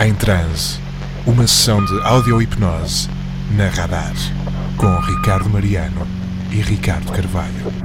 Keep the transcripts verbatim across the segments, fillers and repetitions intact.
Em Transe, uma sessão de audio-hipnose na Radar, com Ricardo Mariano e Ricardo Carvalho.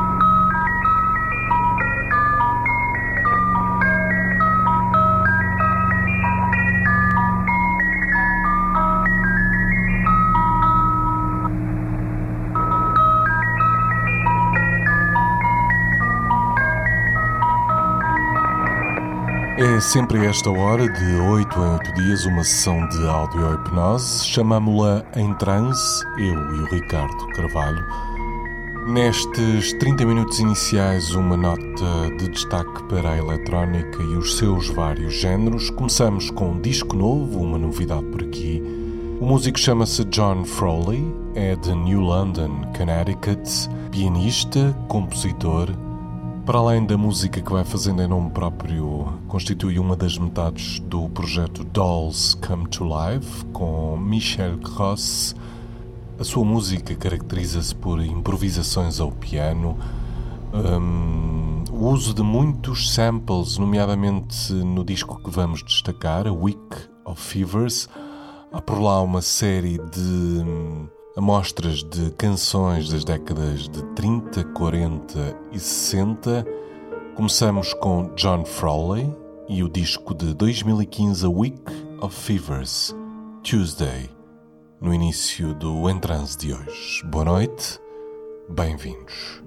É sempre a esta hora, de oito em oito dias, uma sessão de audio-hipnose. Chamámo-la Em Transe, eu e o Ricardo Carvalho. Nestes trinta minutos iniciais, uma nota de destaque para a eletrónica e os seus vários géneros. Começamos com um disco novo, uma novidade por aqui. O músico chama-se John Frawley, é de New London, Connecticut, pianista, compositor. Para além da música que vai fazendo em nome próprio, constitui uma das metades do projeto Dolls Come to Life, com Michel Gross. A sua música caracteriza-se por improvisações ao piano, um, o uso de muitos samples, nomeadamente no disco que vamos destacar, A Week of Fevers. Há por lá uma série de amostras de canções das décadas de trinta, quarenta e sessenta. Começamos com John Frawley e o disco de dois mil e quinze, A Week of Fevers, Tuesday, no início do Em Transe de hoje. Boa noite, bem-vindos.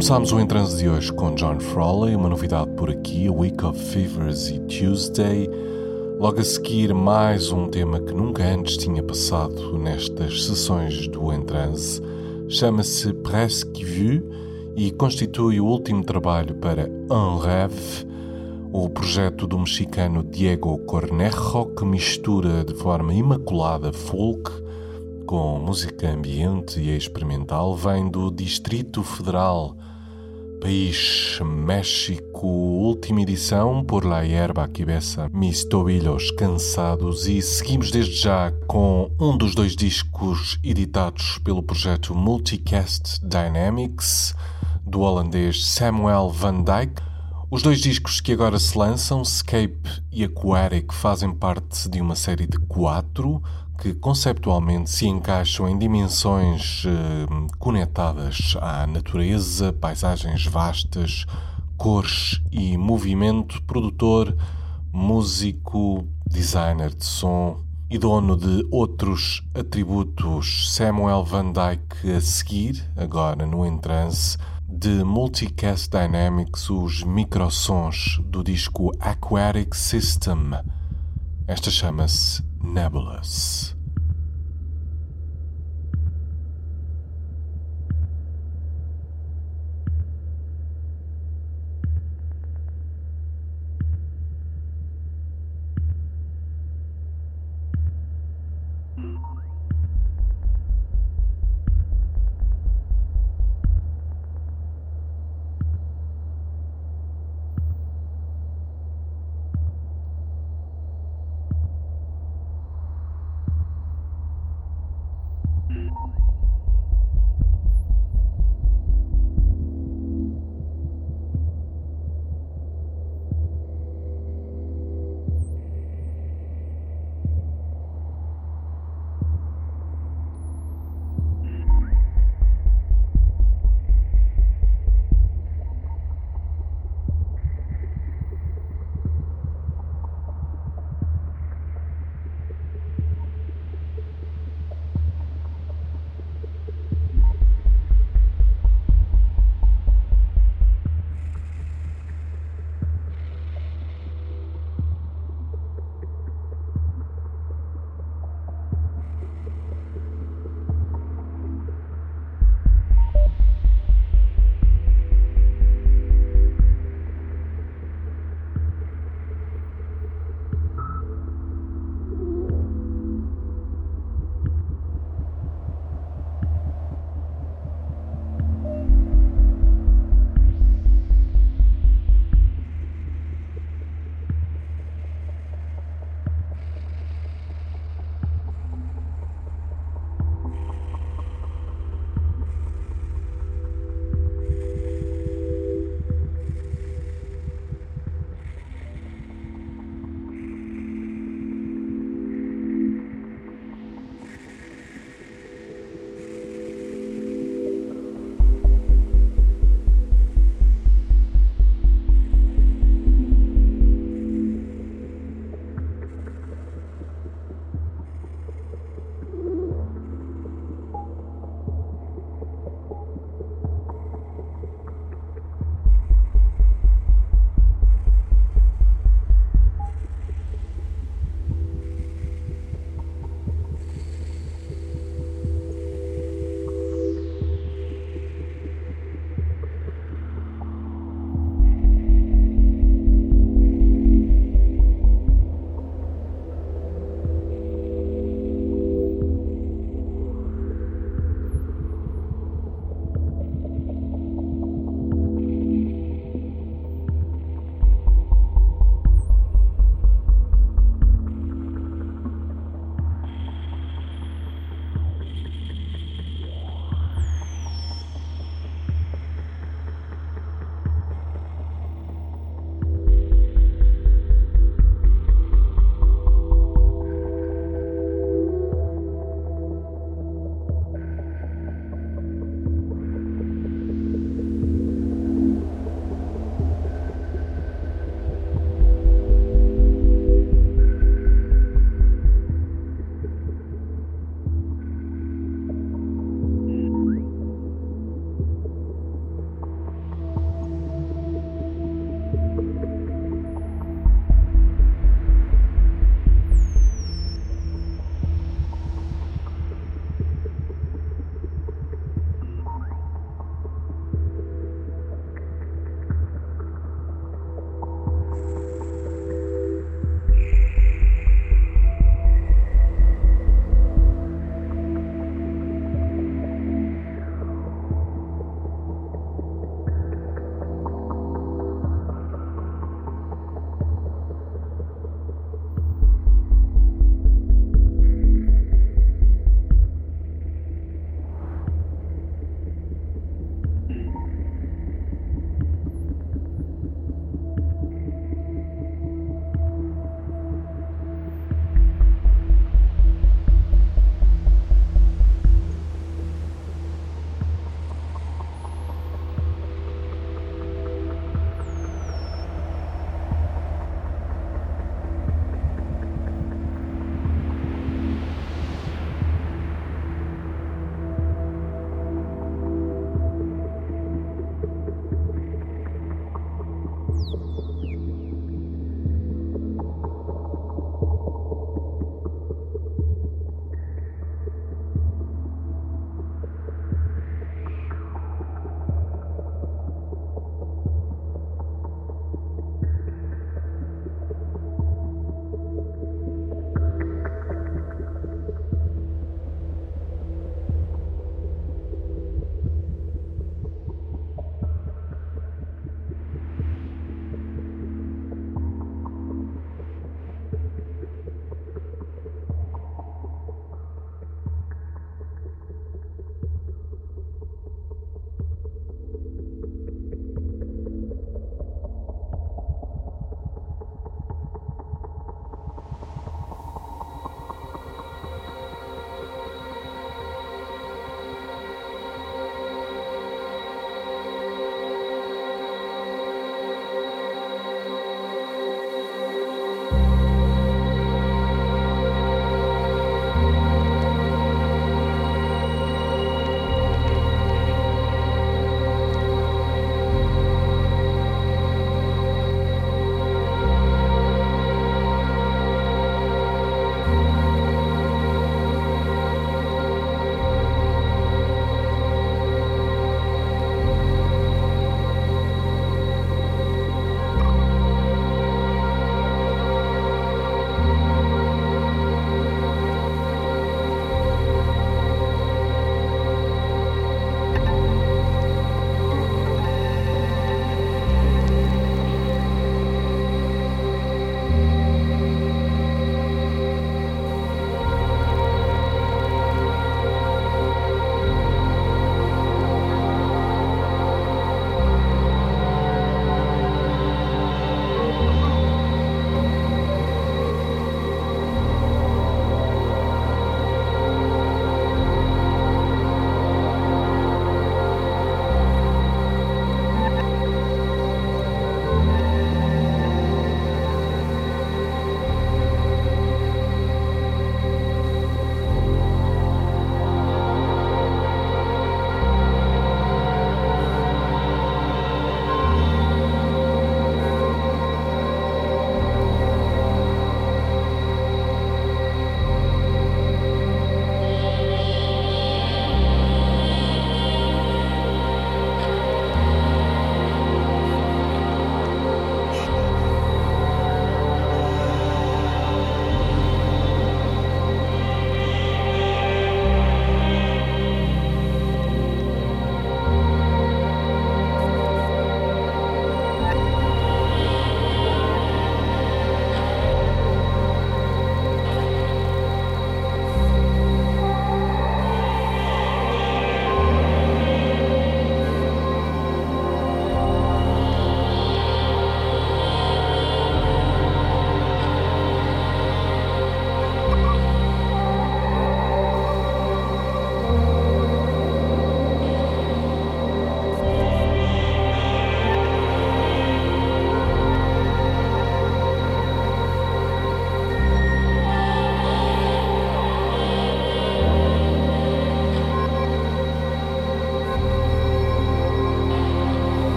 Começámos o Em Transe de hoje com John Frawley, uma novidade por aqui, A Week of Fevers e Tuesday. Logo a seguir, mais um tema que nunca antes tinha passado nestas sessões do Em Transe. Chama-se Presque Vu e constitui o último trabalho para Un Rêve, o projeto do mexicano Diego Cornejo, que mistura de forma imaculada folk com música ambiente e experimental. Vem do Distrito Federal, país México, última edição por La Hierba que besa mis tobillos cansados, e seguimos desde já com um dos dois discos editados pelo projeto Multicast Dynamics, do holandês Samuel van Dijk. Os dois discos que agora se lançam, Scape e Aquatic, fazem parte de uma série de quatro que conceptualmente se encaixam em dimensões eh, conectadas à natureza, paisagens vastas, cores e movimento. Produtor, músico, designer de som e dono de outros atributos, Samuel van Dijk, a seguir, agora no Em Transe, de Multicast Dynamics, os microsons do disco Aquatic System. Esta chama-se Nebulous.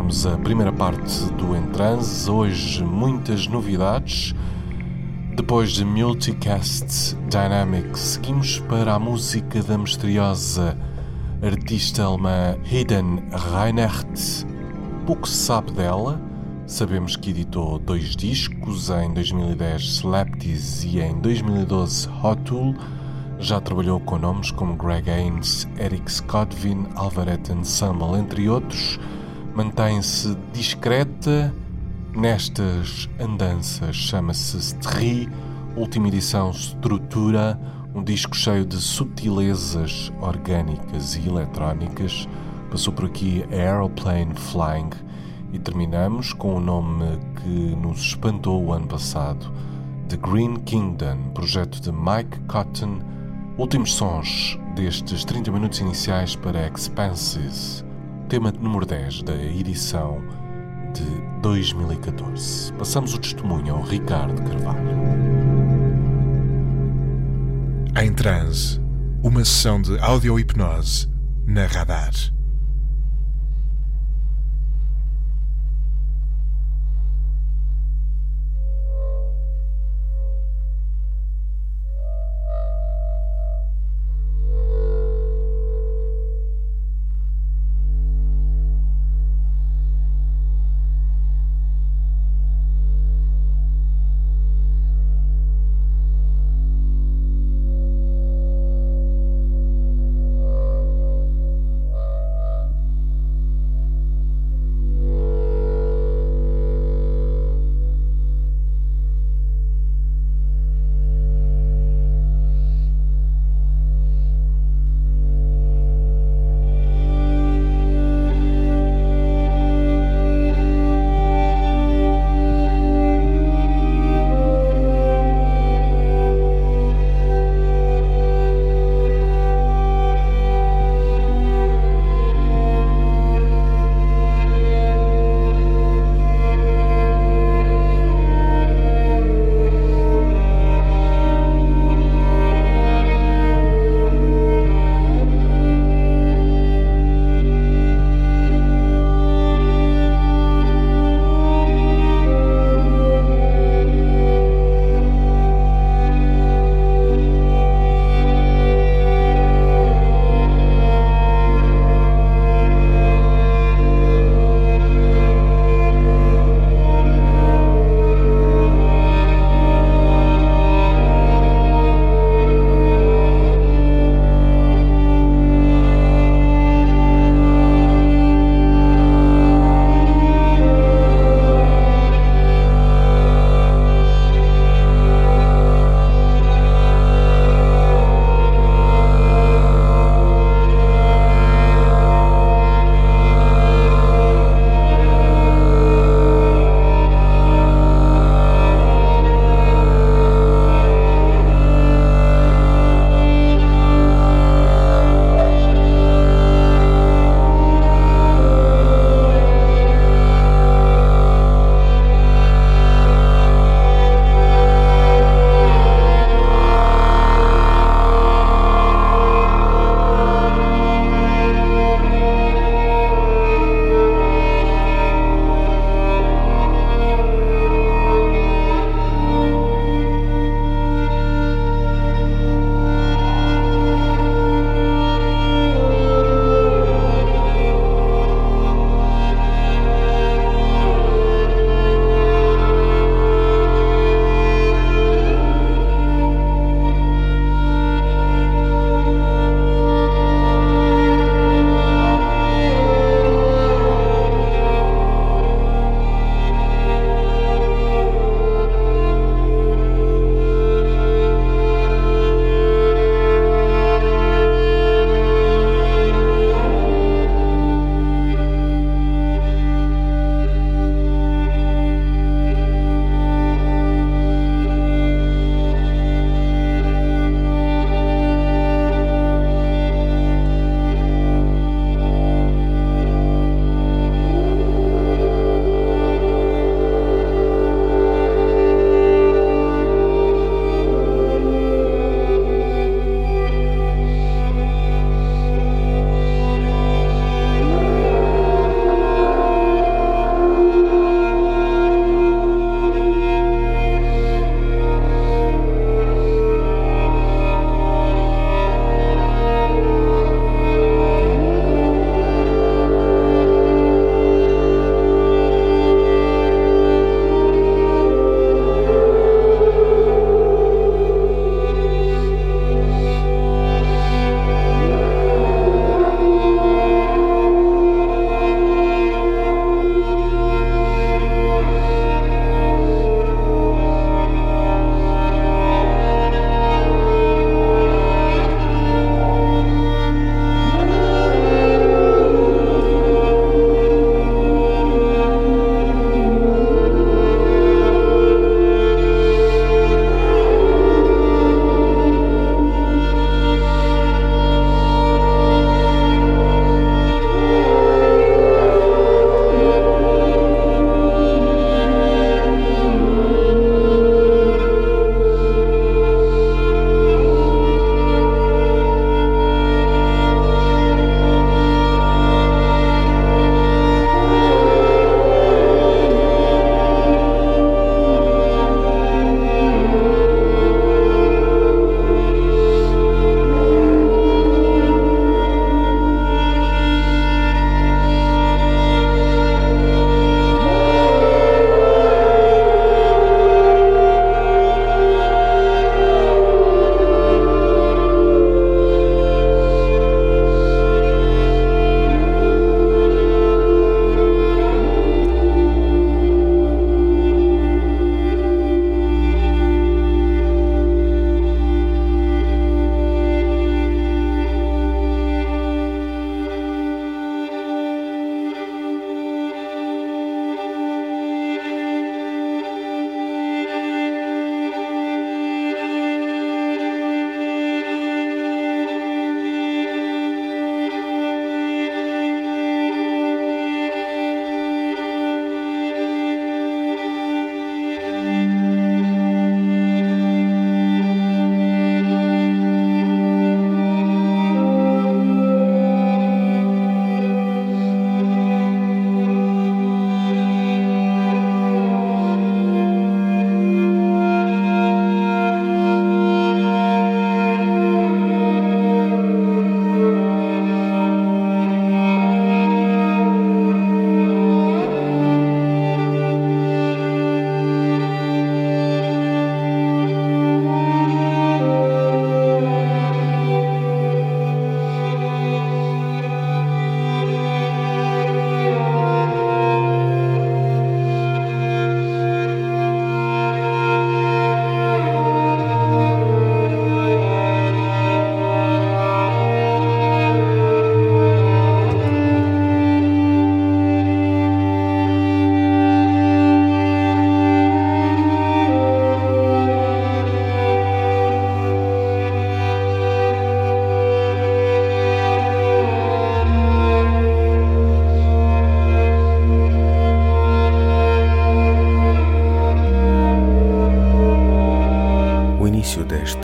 terminarmos a primeira parte do Em Transe. Hoje muitas novidades. Depois de Multicast Dynamics, seguimos para a música da misteriosa artista alemã Eden Reinert. Pouco se sabe dela. Sabemos que editou dois discos, em dois mil e dez Slapdiz e em dois mil e doze Hot Tool. Já trabalhou com nomes como Greg Haynes, Eric Scodvin, Alvarez Ensemble, entre outros. Mantém-se discreta nestas andanças. Chama-se Stri, última edição Strutura, um disco cheio de sutilezas orgânicas e eletrónicas. Passou por aqui Aeroplane Flying e terminamos com o nome que nos espantou o ano passado, The Green Kingdom, projeto de Mike Cotton. Últimos sons destes trinta minutos iniciais para Expanses, tema número dez da edição de dois mil e catorze. Passamos o testemunho ao Ricardo Carvalho. Em Transe, uma sessão de audio-hipnose na Radar.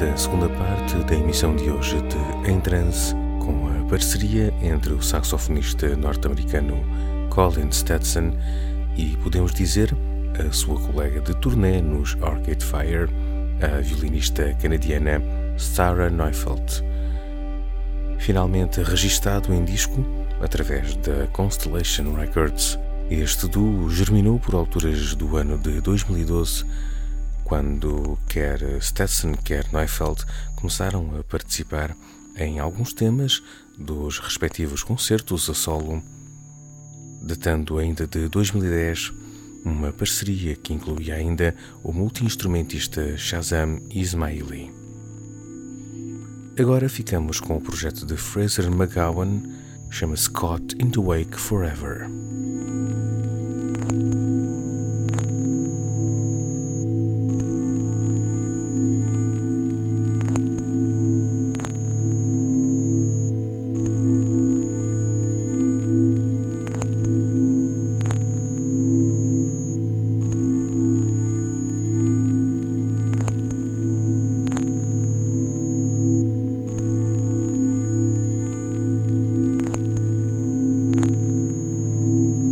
da segunda parte da emissão de hoje de Em Trance, com a parceria entre o saxofonista norte-americano Colin Stetson e, podemos dizer, a sua colega de turnê nos Arcade Fire, a violinista canadiana Sarah Neufeld. Finalmente registado em disco através da Constellation Records, este duo germinou por alturas do ano de dois mil e doze, quando quer Stetson, quer Neufeld começaram a participar em alguns temas dos respectivos concertos a solo, datando ainda de dois mil e dez, uma parceria que incluía ainda o multi-instrumentista Shazam Ismaili. Agora ficamos com o projeto de Fraser McGowan, chama-se Caught in the Wake Forever. Thank you.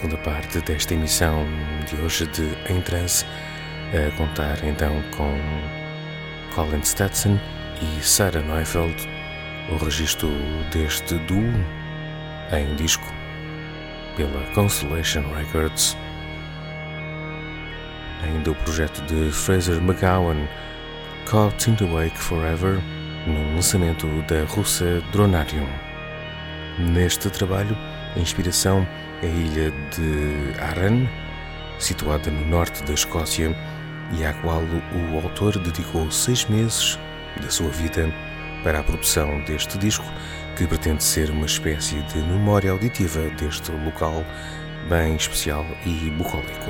segunda parte desta emissão de hoje de Em Trance, a contar então com Colin Stetson e Sarah Neufeld, o registro deste duo em disco pela Constellation Records, ainda o projeto de Fraser McGowan, Caught in the Wake Forever, no lançamento da russa Dronarium. Neste trabalho, a inspiração é a ilha de Arran, situada no norte da Escócia, e à qual o autor dedicou seis meses da sua vida para a produção deste disco, que pretende ser uma espécie de memória auditiva deste local bem especial e bucólico.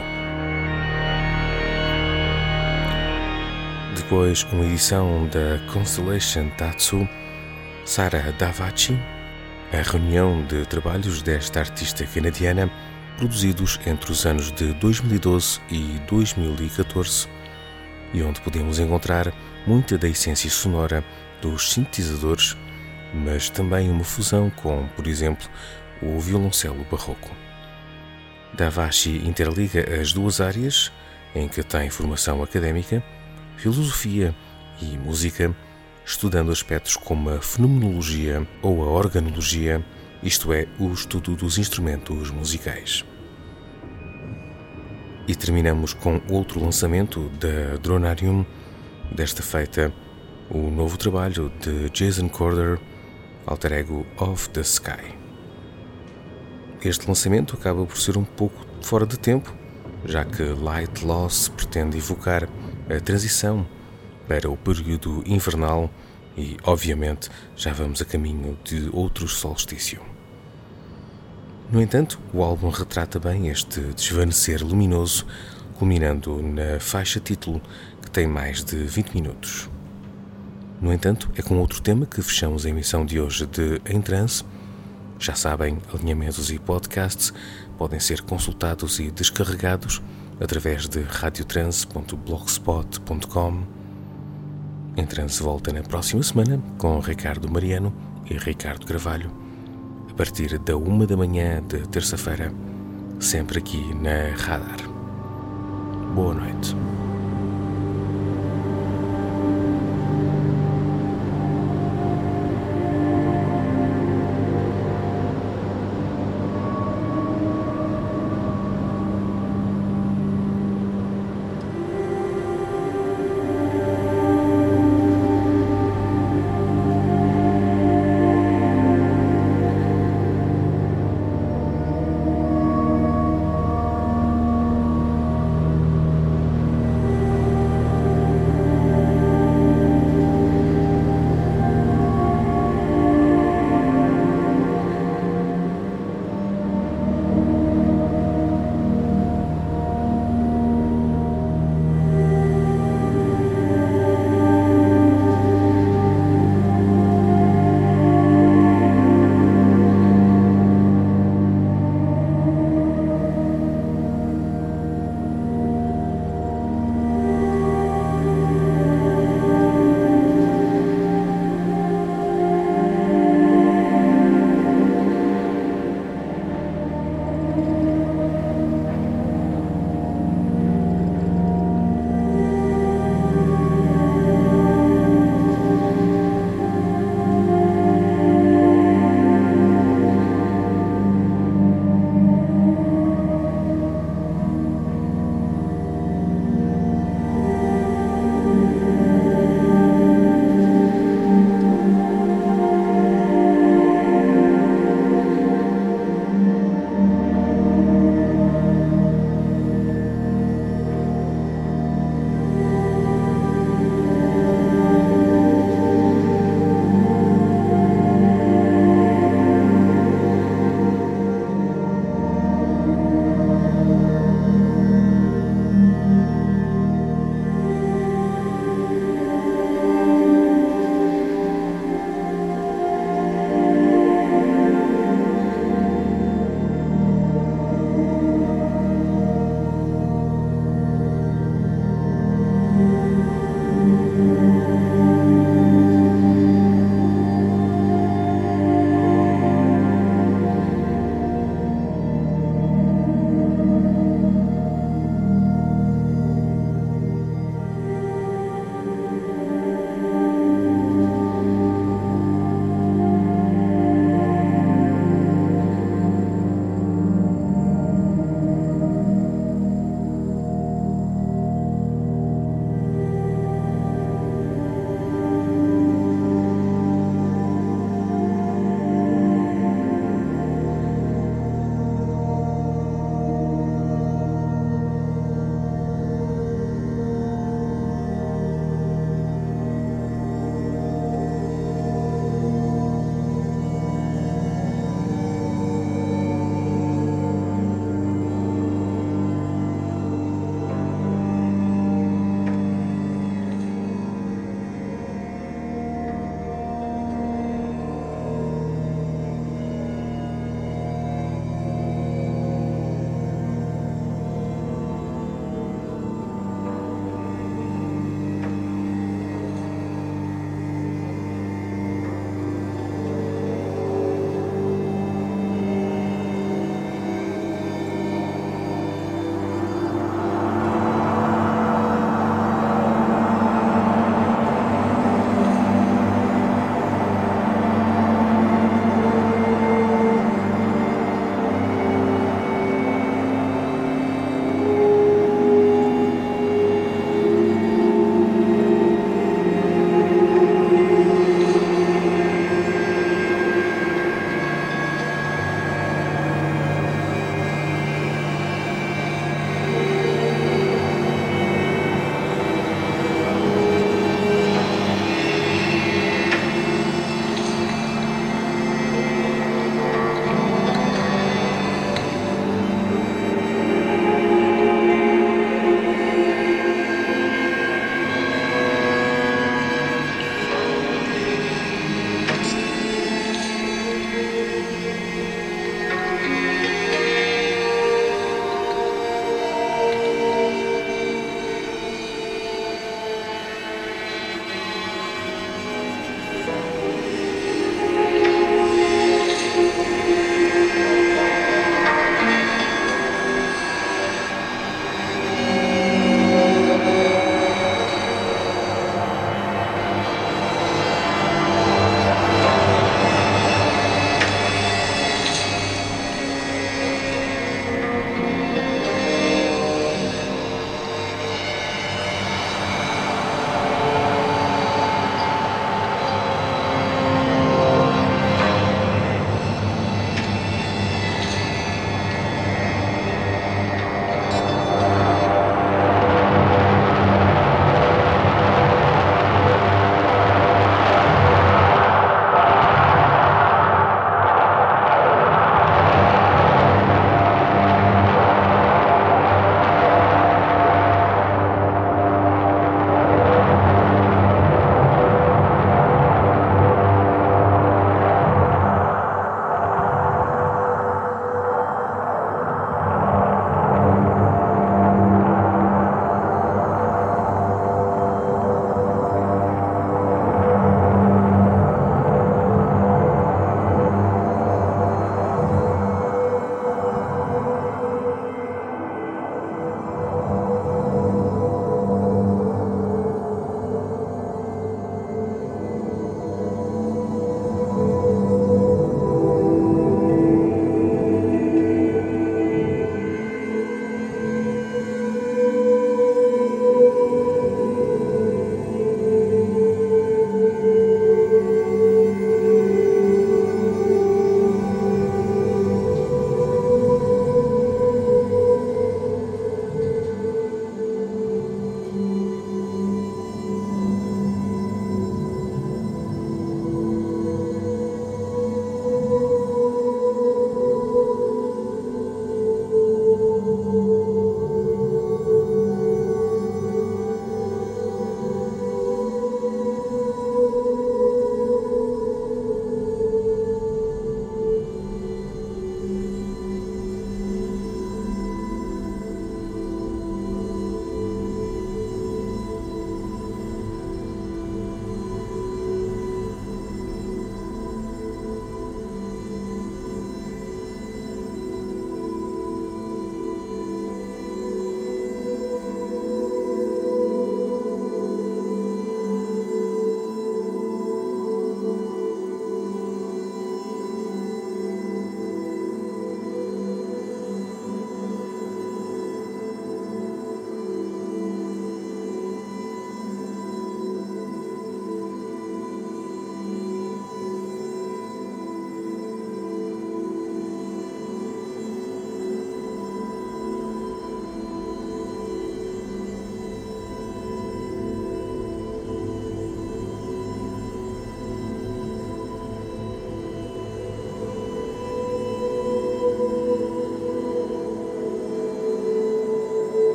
Depois, uma edição da Constellation Tatsu, Sarah Davachi, a reunião de trabalhos desta artista canadiana, produzidos entre os anos de dois mil e doze e dois mil e catorze, e onde podemos encontrar muita da essência sonora dos sintetizadores, mas também uma fusão com, por exemplo, o violoncelo barroco. Davachi interliga as duas áreas, em que tem formação académica, filosofia e música, estudando aspectos como a fenomenologia ou a organologia, isto é, o estudo dos instrumentos musicais. E terminamos com outro lançamento da Dronarium, desta feita o novo trabalho de Jason Corder, alter ego of the Sky. Este lançamento acaba por ser um pouco fora de tempo, já que Light Loss pretende evocar a transição para o período invernal e, obviamente, já vamos a caminho de outro solstício. No entanto, o álbum retrata bem este desvanecer luminoso, culminando na faixa título, que tem mais de vinte minutos. No entanto, é com outro tema que fechamos a emissão de hoje de Em Trance. Já sabem, alinhamentos e podcasts podem ser consultados e descarregados através de radiotrance ponto blogspot ponto com. Em Trance volta na próxima semana com Ricardo Mariano e Ricardo Carvalho, a partir da uma da manhã de terça-feira, sempre aqui na Radar. Boa noite.